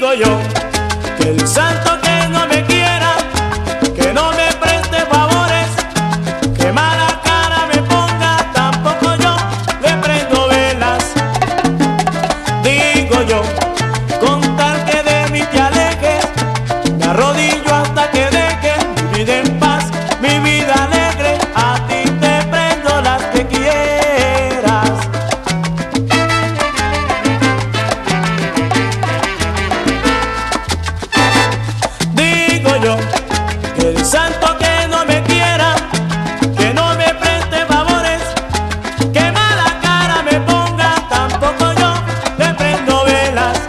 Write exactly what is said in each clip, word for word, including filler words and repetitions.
Digo yo que el santo que no me quiera, que no me preste favores, que mala cara me ponga, tampoco yo le prendo velas. Digo yo, con tal que de mí te alejes, me arrodillo hasta que dejes mi vida en paz, mi vida alegre. A ti te prendo las que quieras. Digo yo que el santo que no me quiera, que no me preste favores, que mala cara me ponga, tampoco yo le prendo velas.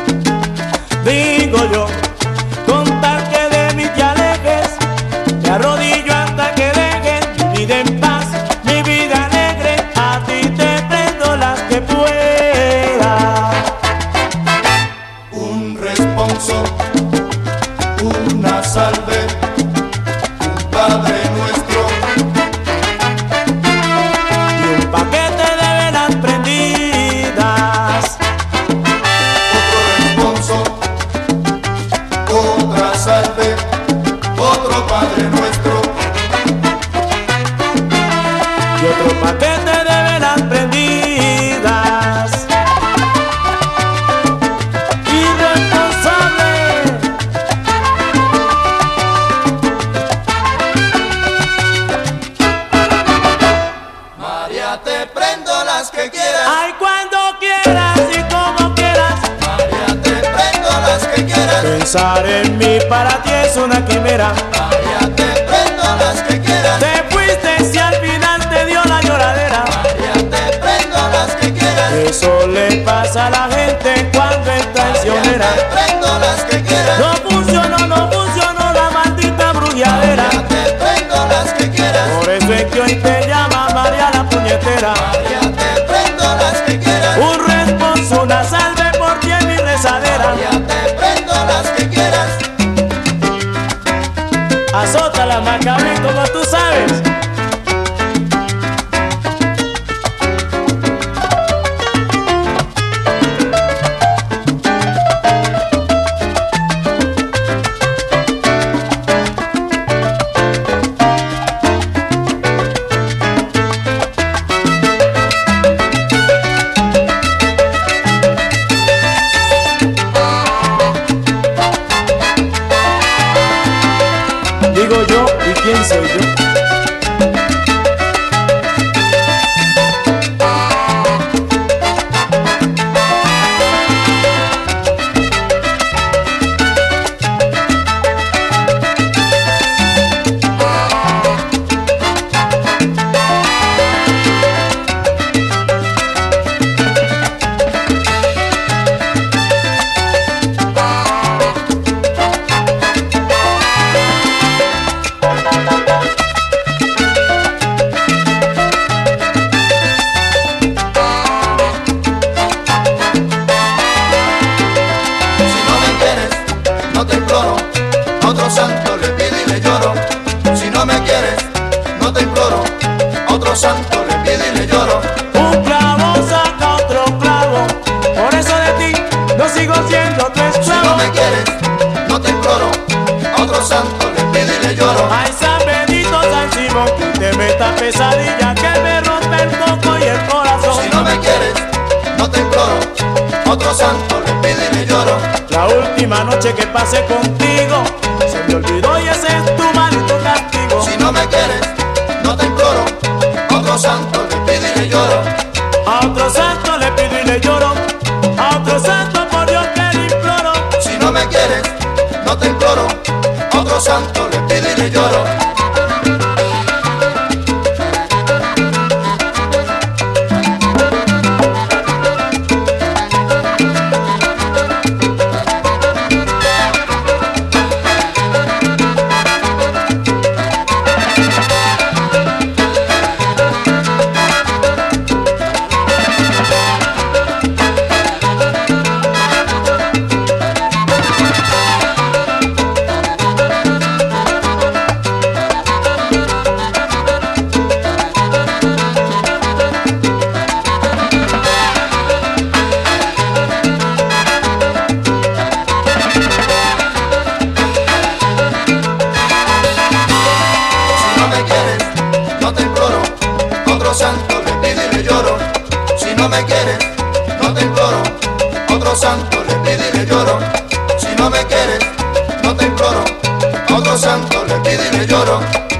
Digo yo, con tal que de mí te alejes, me arrodillo hasta que dejes mi vida en paz, mi vida alegre. A ti te prendo las que pueda. Un responso, una salve, un Padre Nuestro, Y un paquete de velas prendidas. otro responso, otra salve, otro Padre Nuestro, Y otro paquete de velas prendidas. Irresponsable. María, te prendo las que quieras, Ay, cuando quieras y como quieras. María, te prendo las que quieras, Pensar en mí para ti es una quimera. María, te prendo las que quieras, Te fuiste si al final te dio la lloradera. María, te prendo las que quieras, Eso le pasa a la gente cuando es María, traicionera. te prendo las que quieras, No funcionó, no funcionó la maldita brujeadera. María, te prendo las que quieras, Por eso es que hoy te llama María la puñetera. María, te prendo las que quieras, Un responso, una salve por ti en mi rezadera. María, te prendo las que quieras. Azota la Macabé como tú sabes. Digo yo, ¿y quién soy yo? Si no me quieres, no te imploro, otro santo le pido y le lloro. Si no me quieres, no te imploro, otro santo le pido y le lloro. Un clavo saca otro clavo, por eso de ti no sigo siendo tu Si esclavo. no me quieres, no te imploro, otro santo le pido y le lloro. Ay, San Benito, San Simón, quíteme esta pesadilla que me rompe el coco y el corazón. Si no me quieres, no te imploro, otro santo le pido y le lloro. La última noche que pasé contigo se me olvidó y ese es tu maldito castigo. Si no me quieres, no te imploro, otro santo le pido y le lloro. A otro santo le pido y le lloro, a otro santo por Dios que le imploro. Si no me quieres, no te imploro, otro santo le pido y le lloro. santo le pido y le lloro. Si no me quieres, no te imploro. A otro santo le pido y le lloro.